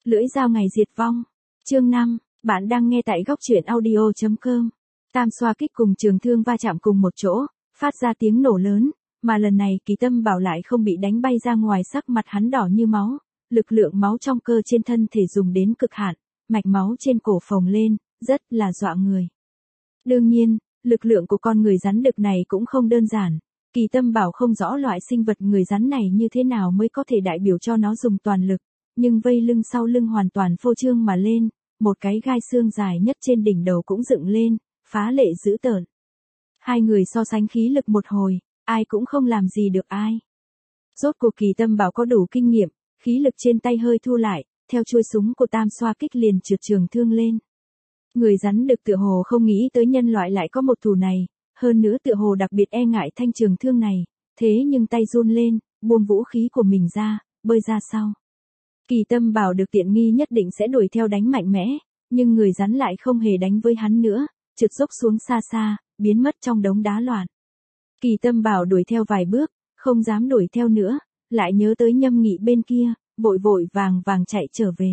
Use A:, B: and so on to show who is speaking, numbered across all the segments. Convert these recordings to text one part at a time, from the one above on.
A: Lưỡi dao ngày diệt vong. Chương 5, bạn đang nghe tại góc truyện audio.com. Tam xoa kích cùng Trường Thương va chạm cùng một chỗ, phát ra tiếng nổ lớn, mà lần này Kỳ Tâm Bảo lại không bị đánh bay ra ngoài, sắc mặt hắn đỏ như máu, lực lượng máu trong cơ trên thân thể dùng đến cực hạn, mạch máu trên cổ phồng lên, rất là dọa người. Đương nhiên, lực lượng của con người rắn đực này cũng không đơn giản. Kỳ Tâm Bảo không rõ loại sinh vật người rắn này như thế nào mới có thể đại biểu cho nó dùng toàn lực, nhưng vây lưng sau lưng hoàn toàn phô trương mà lên, một cái gai xương dài nhất trên đỉnh đầu cũng dựng lên, phá lệ dữ tợn. Hai người so sánh khí lực một hồi, ai cũng không làm gì được ai. Rốt cuộc Kỳ Tâm Bảo có đủ kinh nghiệm, khí lực trên tay hơi thu lại, theo chuôi súng của Tam xoa kích liền trượt Trường Thương lên. Người rắn đực tựa hồ không nghĩ tới nhân loại lại có một thủ này, hơn nữa tựa hồ đặc biệt e ngại thanh trường thương này, thế nhưng tay run lên, buông vũ khí của mình ra, bơi ra sau. Kỳ Tâm Bảo được tiện nghi nhất định sẽ đuổi theo đánh mạnh mẽ, nhưng người rắn lại không hề đánh với hắn nữa, trượt dốc xuống xa xa, biến mất trong đống đá loạn. Kỳ Tâm Bảo đuổi theo vài bước, không dám đuổi theo nữa, lại nhớ tới Nhâm Nghị bên kia, vội vội vàng vàng chạy trở về.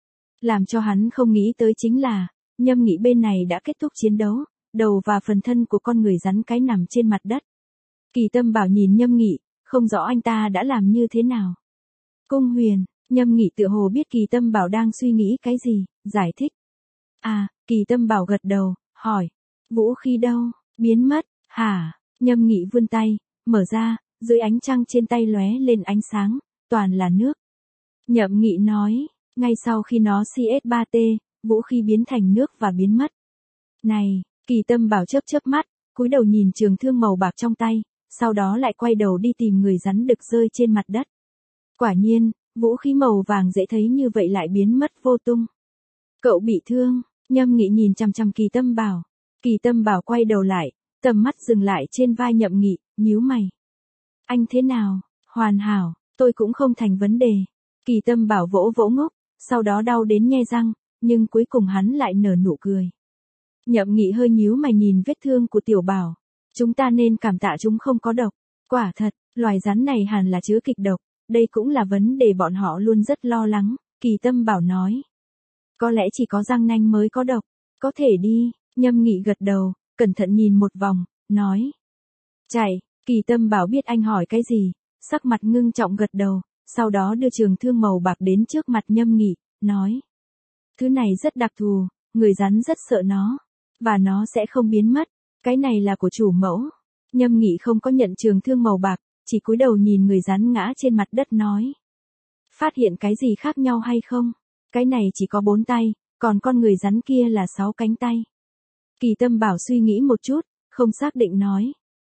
A: Làm cho hắn không nghĩ tới chính là, Nhâm Nghị bên này đã kết thúc chiến đấu, đầu và phần thân của con người rắn cái nằm trên mặt đất. Kỳ Tâm Bảo nhìn Nhâm Nghị, không rõ anh ta đã làm như thế nào. Cung Huyền, Nhâm Nghị tựa hồ biết Kỳ Tâm Bảo đang suy nghĩ cái gì, giải thích. À, Kỳ Tâm Bảo gật đầu, hỏi, vũ khí đâu, biến mất, hả? Nhâm Nghị vươn tay, mở ra, dưới ánh trăng trên tay lóe lên ánh sáng, toàn là nước. Nhậm Nghị nói, ngay sau khi nó CS3T, vũ khí biến thành nước và biến mất. Này, Kỳ Tâm Bảo chớp chớp mắt, cúi đầu nhìn trường thương màu bạc trong tay, sau đó lại quay đầu đi tìm người rắn đực rơi trên mặt đất. Quả nhiên, vũ khí màu vàng dễ thấy như vậy lại biến mất vô tung. Cậu bị thương, Nhâm Nghị nhìn chằm chằm Kỳ Tâm Bảo. Kỳ Tâm Bảo quay đầu lại, tầm mắt dừng lại trên vai Nhậm Nghị, nhíu mày. Anh thế nào? Hoàn hảo, tôi cũng không thành vấn đề. Kỳ Tâm Bảo vỗ vỗ ngốc, sau đó đau đến nhe răng, nhưng cuối cùng hắn lại nở nụ cười. Nhậm Nghị hơi nhíu mày nhìn vết thương của Tiểu Bảo. Chúng ta nên cảm tạ chúng không có độc. Quả thật, loài rắn này hẳn là chứa kịch độc. Đây cũng là vấn đề bọn họ luôn rất lo lắng, Kỳ Tâm Bảo nói. Có lẽ chỉ có răng nanh mới có độc. Có thể đi, Nhâm Nghị gật đầu, cẩn thận nhìn một vòng, nói. Chạy, Kỳ Tâm Bảo biết anh hỏi cái gì, sắc mặt ngưng trọng gật đầu, sau đó đưa trường thương màu bạc đến trước mặt Nhâm Nghị, nói. Thứ này rất đặc thù, người rắn rất sợ nó. Và nó sẽ không biến mất, cái này là của chủ mẫu. Nhâm Nghị không có nhận trường thương màu bạc, chỉ cúi đầu nhìn người rắn ngã trên mặt đất nói. Phát hiện cái gì khác nhau hay không? Cái này chỉ có 4 tay, còn con người rắn kia là 6 cánh tay. Kỳ Tâm Bảo suy nghĩ một chút, không xác định nói.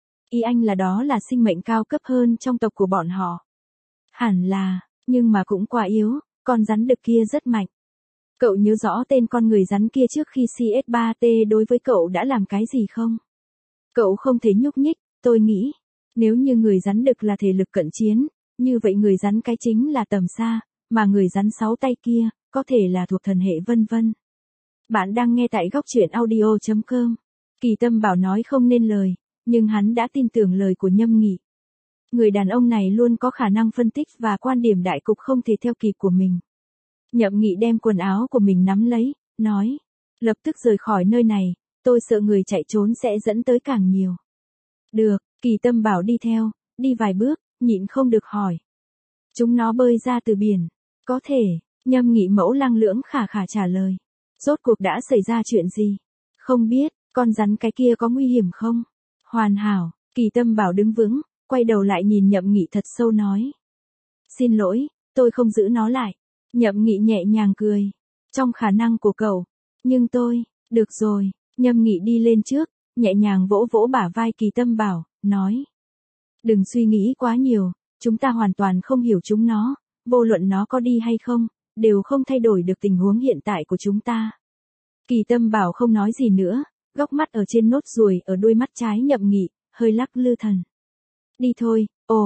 A: Ý anh là đó là sinh mệnh cao cấp hơn trong tộc của bọn họ. Hẳn là, nhưng mà cũng quá yếu, con rắn đực kia rất mạnh. Cậu nhớ rõ tên con người rắn kia trước khi CS3T đối với cậu đã làm cái gì không? Cậu không thể nhúc nhích, tôi nghĩ. Nếu như người rắn đực là thể lực cận chiến, như vậy người rắn cái chính là tầm xa, mà người rắn 6 tay kia, có thể là thuộc thần hệ vân vân. Bạn đang nghe tại góc truyện audio.com. Kỳ Tâm Bảo nói không nên lời, nhưng hắn đã tin tưởng lời của Nhâm Nghị. Người đàn ông này luôn có khả năng phân tích và quan điểm đại cục không thể theo kịp của mình. Nhậm Nghị đem quần áo của mình nắm lấy, nói. Lập tức rời khỏi nơi này, tôi sợ người chạy trốn sẽ dẫn tới càng nhiều. Được, Kỳ Tâm Bảo đi theo, đi vài bước, nhịn không được hỏi. Chúng nó bơi ra từ biển. Có thể, Nhâm Nghị mẫu lăng lưỡng khả khả trả lời. Rốt cuộc đã xảy ra chuyện gì? Không biết, con rắn cái kia có nguy hiểm không? Hoàn hảo, Kỳ Tâm Bảo đứng vững, quay đầu lại nhìn Nhậm Nghị thật sâu nói. Xin lỗi, tôi không giữ nó lại. Nhậm Nghị nhẹ nhàng cười. Trong khả năng của cậu. Nhưng tôi, được rồi, Nhâm Nghị đi lên trước, nhẹ nhàng vỗ vỗ bả vai Kỳ Tâm Bảo, nói. Đừng suy nghĩ quá nhiều, chúng ta hoàn toàn không hiểu chúng nó, vô luận nó có đi hay không, đều không thay đổi được tình huống hiện tại của chúng ta. Kỳ Tâm Bảo không nói gì nữa, góc mắt ở trên nốt ruồi ở đuôi mắt trái Nhậm Nghị, hơi lắc lư thần. Đi thôi,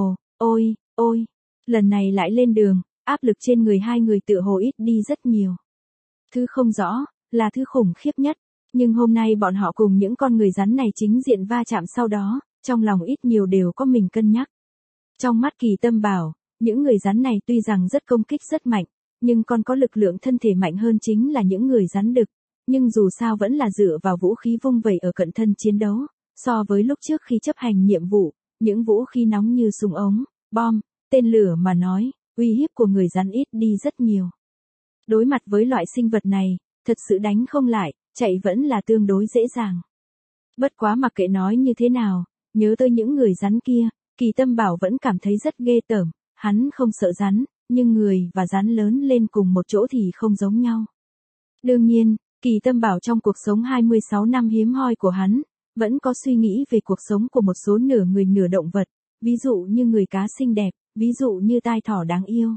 A: ôi, lần này lại lên đường. Áp lực trên người hai người tựa hồ ít đi rất nhiều. Thứ không rõ, là thứ khủng khiếp nhất, nhưng hôm nay bọn họ cùng những con người rắn này chính diện va chạm sau đó, trong lòng ít nhiều đều có mình cân nhắc. Trong mắt Kỳ Tâm Bảo, những người rắn này tuy rằng rất công kích rất mạnh, nhưng con có lực lượng thân thể mạnh hơn chính là những người rắn đực, nhưng dù sao vẫn là dựa vào vũ khí vung vẩy ở cận thân chiến đấu, so với lúc trước khi chấp hành nhiệm vụ, những vũ khí nóng như súng ống, bom, tên lửa mà nói, uy hiếp của người rắn ít đi rất nhiều. Đối mặt với loại sinh vật này, thật sự đánh không lại, chạy vẫn là tương đối dễ dàng. Bất quá mặc kệ nói như thế nào, nhớ tới những người rắn kia, Kỳ Tâm Bảo vẫn cảm thấy rất ghê tởm, hắn không sợ rắn, nhưng người và rắn lớn lên cùng một chỗ thì không giống nhau. Đương nhiên, Kỳ Tâm Bảo trong cuộc sống 26 năm hiếm hoi của hắn, vẫn có suy nghĩ về cuộc sống của một số nửa người nửa động vật, ví dụ như người cá xinh đẹp, ví dụ như tai thỏ đáng yêu.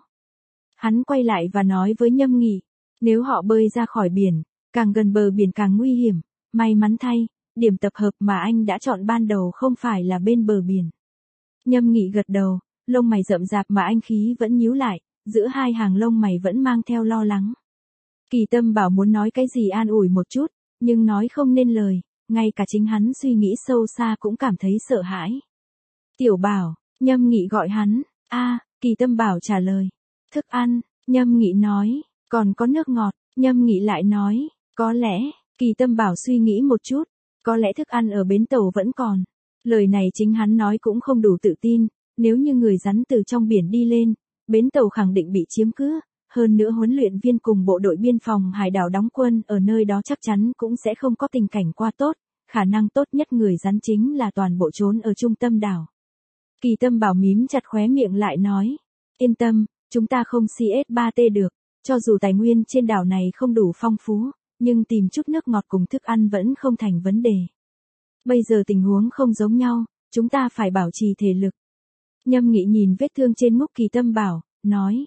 A: Hắn quay lại và nói với Nhâm Nghị, nếu họ bơi ra khỏi biển, càng gần bờ biển càng nguy hiểm, may mắn thay, điểm tập hợp mà anh đã chọn ban đầu không phải là bên bờ biển. Nhâm Nghị gật đầu, lông mày rậm rạp mà anh khí vẫn nhíu lại, giữa hai hàng lông mày vẫn mang theo lo lắng. Kỳ Tâm Bảo muốn nói cái gì an ủi một chút, nhưng nói không nên lời, ngay cả chính hắn suy nghĩ sâu xa cũng cảm thấy sợ hãi. Tiểu Bảo, Nhâm Nghị gọi hắn, Kỳ Tâm Bảo trả lời. Thức ăn, Nhâm Nghị nói, còn có nước ngọt, Nhâm Nghị lại nói, có lẽ, Kỳ Tâm Bảo suy nghĩ một chút, có lẽ thức ăn ở bến tàu vẫn còn. Lời này chính hắn nói cũng không đủ tự tin, nếu như người rắn từ trong biển đi lên, bến tàu khẳng định bị chiếm cứ, hơn nữa huấn luyện viên cùng bộ đội biên phòng hải đảo đóng quân ở nơi đó chắc chắn cũng sẽ không có tình cảnh qua tốt, khả năng tốt nhất người rắn chính là toàn bộ trốn ở trung tâm đảo. Kỳ Tâm Bảo mím chặt khóe miệng lại nói, yên tâm, chúng ta không CS3T được, cho dù tài nguyên trên đảo này không đủ phong phú, nhưng tìm chút nước ngọt cùng thức ăn vẫn không thành vấn đề. Bây giờ tình huống không giống nhau, chúng ta phải bảo trì thể lực. Nhâm Nghị nhìn vết thương trên ngúc Kỳ Tâm Bảo, nói.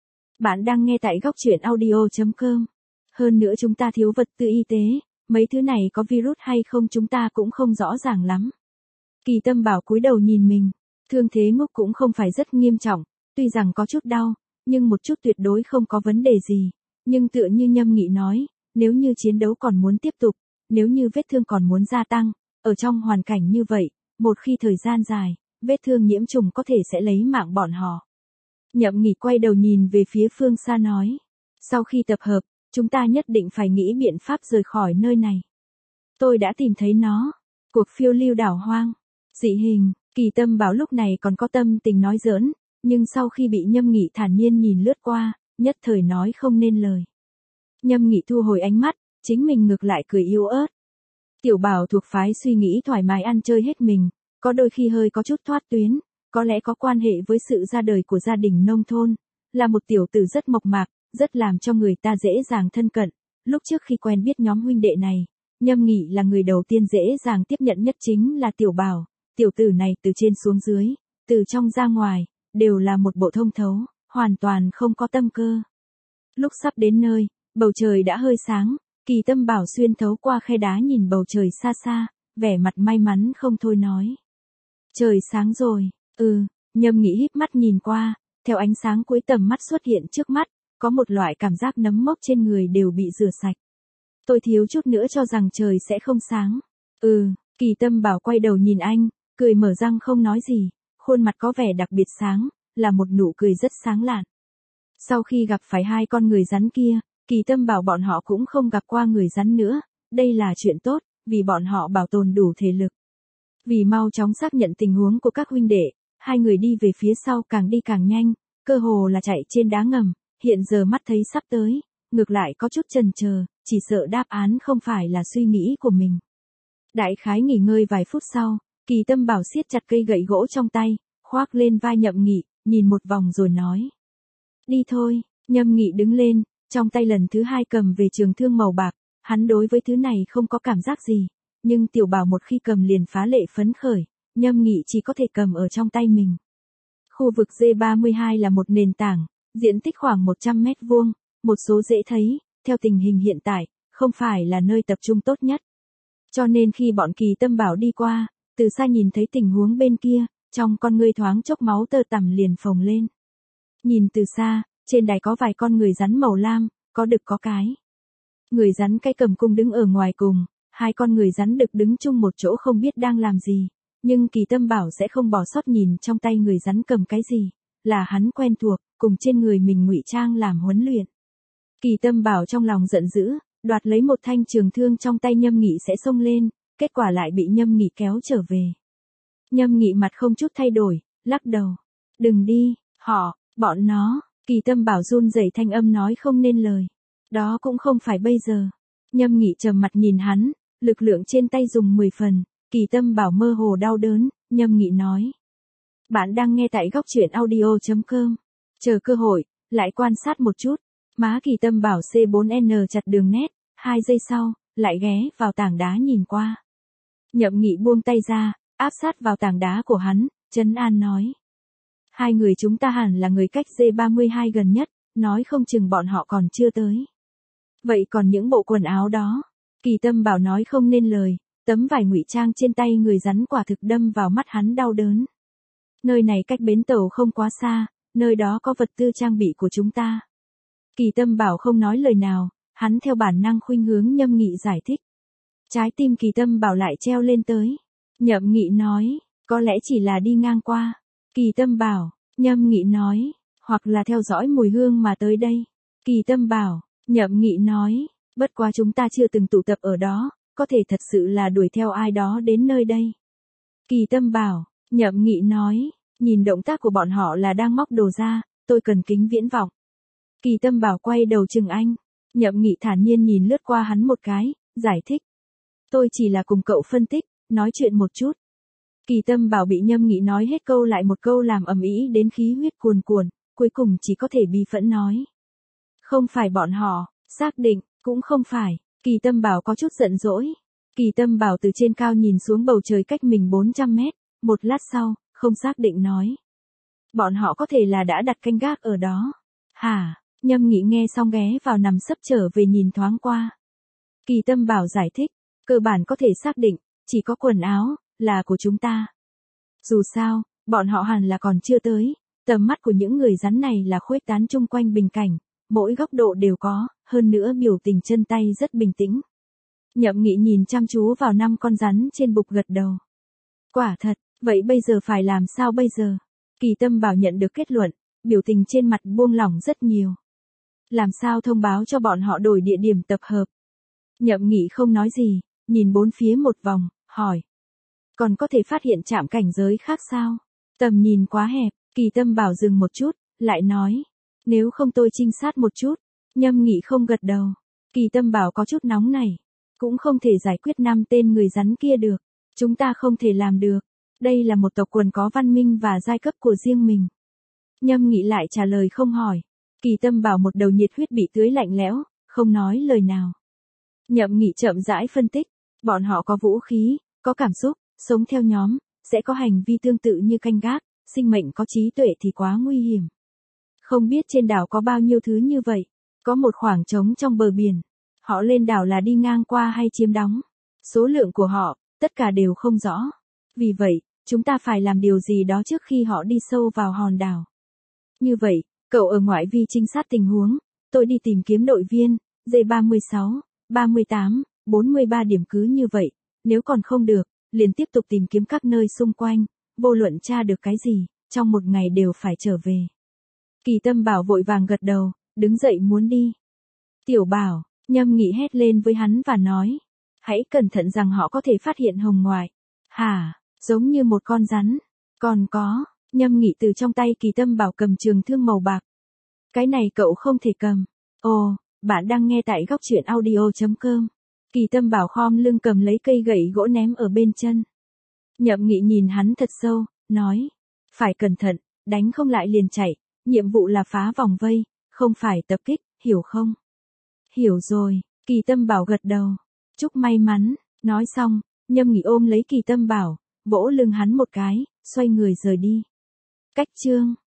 A: Bạn đang nghe tại góc truyện audio.com. Hơn nữa chúng ta thiếu vật tư y tế, mấy thứ này có virus hay không chúng ta cũng không rõ ràng lắm. Kỳ Tâm Bảo cúi đầu nhìn mình, thương thế ngúc cũng không phải rất nghiêm trọng, tuy rằng có chút đau, nhưng một chút tuyệt đối không có vấn đề gì. Nhưng tựa như Nhâm Nghị nói, nếu như chiến đấu còn muốn tiếp tục, nếu như vết thương còn muốn gia tăng, ở trong hoàn cảnh như vậy, một khi thời gian dài, vết thương nhiễm trùng có thể sẽ lấy mạng bọn họ. Nhậm Nghị quay đầu nhìn về phía phương xa nói, sau khi tập hợp, chúng ta nhất định phải nghĩ biện pháp rời khỏi nơi này. Tôi đã tìm thấy nó, cuộc phiêu lưu đảo hoang, dị hình. Kỳ Tâm Bảo lúc này còn có tâm tình nói giỡn, nhưng sau khi bị Nhâm Nghị thản nhiên nhìn lướt qua, nhất thời nói không nên lời. Nhâm Nghị thu hồi ánh mắt, chính mình ngược lại cười yếu ớt. Tiểu Bảo thuộc phái suy nghĩ thoải mái ăn chơi hết mình, có đôi khi hơi có chút thoát tuyến, có lẽ có quan hệ với sự ra đời của gia đình nông thôn, là một tiểu tử rất mộc mạc, rất làm cho người ta dễ dàng thân cận. Lúc trước khi quen biết nhóm huynh đệ này, Nhâm Nghị là người đầu tiên dễ dàng tiếp nhận nhất chính là Tiểu Bảo. Tiểu tử này từ trên xuống dưới, từ trong ra ngoài, đều là một bộ thông thấu, hoàn toàn không có tâm cơ. Lúc sắp đến nơi, bầu trời đã hơi sáng, Kỳ Tâm Bảo xuyên thấu qua khe đá nhìn bầu trời xa xa, vẻ mặt may mắn không thôi nói. Trời sáng rồi, Nhâm Nghị híp mắt nhìn qua, theo ánh sáng cuối tầm mắt xuất hiện trước mắt, có một loại cảm giác nấm mốc trên người đều bị rửa sạch. Tôi thiếu chút nữa cho rằng trời sẽ không sáng. Kỳ Tâm Bảo quay đầu nhìn anh, cười mở răng không nói gì, khuôn mặt có vẻ đặc biệt sáng, là một nụ cười rất sáng lạn. Sau khi gặp phải hai con người rắn kia, Kỳ Tâm Bảo bọn họ cũng không gặp qua người rắn nữa, đây là chuyện tốt, vì bọn họ bảo tồn đủ thể lực. Vì mau chóng xác nhận tình huống của các huynh đệ, hai người đi về phía sau càng đi càng nhanh, cơ hồ là chạy trên đá ngầm, hiện giờ mắt thấy sắp tới, ngược lại có chút chần chờ, chỉ sợ đáp án không phải là suy nghĩ của mình. Đại khái nghỉ ngơi vài phút sau, Kỳ Tâm Bảo siết chặt cây gậy gỗ trong tay, khoác lên vai Nhậm Nghị, nhìn một vòng rồi nói. Đi thôi, Nhâm Nghị đứng lên, trong tay lần thứ hai cầm về trường thương màu bạc, hắn đối với thứ này không có cảm giác gì, nhưng Tiểu Bảo một khi cầm liền phá lệ phấn khởi, Nhâm Nghị chỉ có thể cầm ở trong tay mình. Khu vực G32 là một nền tảng, diện tích khoảng 100 mét vuông, một số dễ thấy, theo tình hình hiện tại, không phải là nơi tập trung tốt nhất. Cho nên khi bọn Kỳ Tâm Bảo đi qua, từ xa nhìn thấy tình huống bên kia, trong con ngươi thoáng chốc máu tơ tằm liền phồng lên. Nhìn từ xa, trên đài có vài con người rắn màu lam, có đực có cái. Người rắn cái cầm cung đứng ở ngoài cùng, hai con người rắn đực đứng chung một chỗ không biết đang làm gì, nhưng Kỳ Tâm Bảo sẽ không bỏ sót nhìn trong tay người rắn cầm cái gì, là hắn quen thuộc, cùng trên người mình ngụy trang làm huấn luyện. Kỳ Tâm Bảo trong lòng giận dữ, đoạt lấy một thanh trường thương trong tay Nhâm Nghị sẽ xông lên, kết quả lại bị Nhâm Nghị kéo trở về. Nhâm Nghị mặt không chút thay đổi, lắc đầu. Đừng đi, bọn nó, Kỳ Tâm Bảo run rẩy thanh âm nói không nên lời. Đó cũng không phải bây giờ. Nhâm Nghị trầm mặt nhìn hắn, lực lượng trên tay dùng 10 phần, Kỳ Tâm Bảo mơ hồ đau đớn, Nhâm Nghị nói. Bạn đang nghe tại góc truyện audio.com. Chờ cơ hội, lại quan sát một chút. Má Kỳ Tâm Bảo C4N chặt đường nét, 2 giây sau, lại ghé vào tảng đá nhìn qua. Nhậm Nghị buông tay ra, áp sát vào tảng đá của hắn, trấn an nói. Hai người chúng ta hẳn là người cách D32 gần nhất, nói không chừng bọn họ còn chưa tới. Vậy còn những bộ quần áo đó? Kỳ Tâm Bảo nói không nên lời, tấm vải ngụy trang trên tay người rắn quả thực đâm vào mắt hắn đau đớn. Nơi này cách bến tàu không quá xa, nơi đó có vật tư trang bị của chúng ta. Kỳ Tâm Bảo không nói lời nào, hắn theo bản năng khuynh hướng Nhâm Nghị giải thích. Trái tim Kỳ Tâm Bảo lại treo lên tới. Nhậm Nghị nói, có lẽ chỉ là đi ngang qua. Kỳ Tâm Bảo, Nhâm Nghị nói, hoặc là theo dõi mùi hương mà tới đây. Kỳ Tâm Bảo, Nhậm Nghị nói, bất quá chúng ta chưa từng tụ tập ở đó, có thể thật sự là đuổi theo ai đó đến nơi đây. Kỳ Tâm Bảo, Nhậm Nghị nói, nhìn động tác của bọn họ là đang móc đồ ra, tôi cần kính viễn vọng. Kỳ Tâm Bảo quay đầu chừng anh. Nhậm Nghị thản nhiên nhìn lướt qua hắn một cái, giải thích. Tôi chỉ là cùng cậu phân tích, nói chuyện một chút. Kỳ Tâm Bảo bị Nhâm Nghị nói hết câu lại một câu làm ầm ĩ đến khí huyết cuồn cuộn, cuối cùng chỉ có thể bi phẫn nói. Không phải bọn họ, xác định, cũng không phải. Kỳ Tâm Bảo có chút giận dỗi. Kỳ Tâm Bảo từ trên cao nhìn xuống bầu trời cách mình 400 mét, một lát sau, không xác định nói. Bọn họ có thể là đã đặt canh gác ở đó. Hả? Nhâm Nghị nghe xong ghé vào nằm sấp trở về nhìn thoáng qua. Kỳ Tâm Bảo giải thích, cơ bản có thể xác định, chỉ có quần áo, là của chúng ta. Dù sao, bọn họ hẳn là còn chưa tới, tầm mắt của những người rắn này là khuếch tán chung quanh bình cảnh, mỗi góc độ đều có, hơn nữa biểu tình chân tay rất bình tĩnh. Nhậm Nghị nhìn chăm chú vào 5 con rắn trên bục gật đầu. Quả thật, vậy bây giờ phải làm sao bây giờ? Kỳ Tâm Bảo nhận được kết luận, biểu tình trên mặt buông lỏng rất nhiều. Làm sao thông báo cho bọn họ đổi địa điểm tập hợp? Nhậm Nghị không nói gì, nhìn bốn phía một vòng, hỏi. Còn có thể phát hiện trạm cảnh giới khác sao? Tầm nhìn quá hẹp, Kỳ Tâm Bảo dừng một chút, lại nói. Nếu không tôi trinh sát một chút. Nhâm Nghị không gật đầu. Kỳ Tâm Bảo có chút nóng này. Cũng không thể giải quyết 5 tên người rắn kia được. Chúng ta không thể làm được. Đây là một tộc quần có văn minh và giai cấp của riêng mình. Nhâm Nghị lại trả lời không hỏi. Kỳ Tâm Bảo một đầu nhiệt huyết bị tưới lạnh lẽo, không nói lời nào. Nhậm Nghị chậm rãi phân tích. Bọn họ có vũ khí, có cảm xúc, sống theo nhóm, sẽ có hành vi tương tự như canh gác, sinh mệnh có trí tuệ thì quá nguy hiểm. Không biết trên đảo có bao nhiêu thứ như vậy, có một khoảng trống trong bờ biển. Họ lên đảo là đi ngang qua hay chiếm đóng. Số lượng của họ, tất cả đều không rõ. Vì vậy, chúng ta phải làm điều gì đó trước khi họ đi sâu vào hòn đảo. Như vậy, cậu ở ngoại vi trinh sát tình huống, tôi đi tìm kiếm đội viên, D36, 38, 43 điểm cứ như vậy, nếu còn không được, liền tiếp tục tìm kiếm các nơi xung quanh, vô luận tra được cái gì, trong một ngày đều phải trở về. Kỳ Tâm Bảo vội vàng gật đầu, đứng dậy muốn đi. Tiểu Bảo, Nhâm Nghị hét lên với hắn và nói, hãy cẩn thận rằng họ có thể phát hiện hồng ngoại. Hả, giống như một con rắn. Còn có, Nhâm Nghị từ trong tay Kỳ Tâm Bảo cầm trường thương màu bạc. Cái này cậu không thể cầm. Ồ, bạn đang nghe tại góc truyện audio.com. Kỳ Tâm Bảo khom lưng cầm lấy cây gậy gỗ ném ở bên chân. Nhậm Nghị nhìn hắn thật sâu, nói, phải cẩn thận, đánh không lại liền chạy, nhiệm vụ là phá vòng vây, không phải tập kích, hiểu không? Hiểu rồi, Kỳ Tâm Bảo gật đầu. Chúc may mắn, nói xong, Nhâm Nghị ôm lấy Kỳ Tâm Bảo, vỗ lưng hắn một cái, xoay người rời đi. Cách chương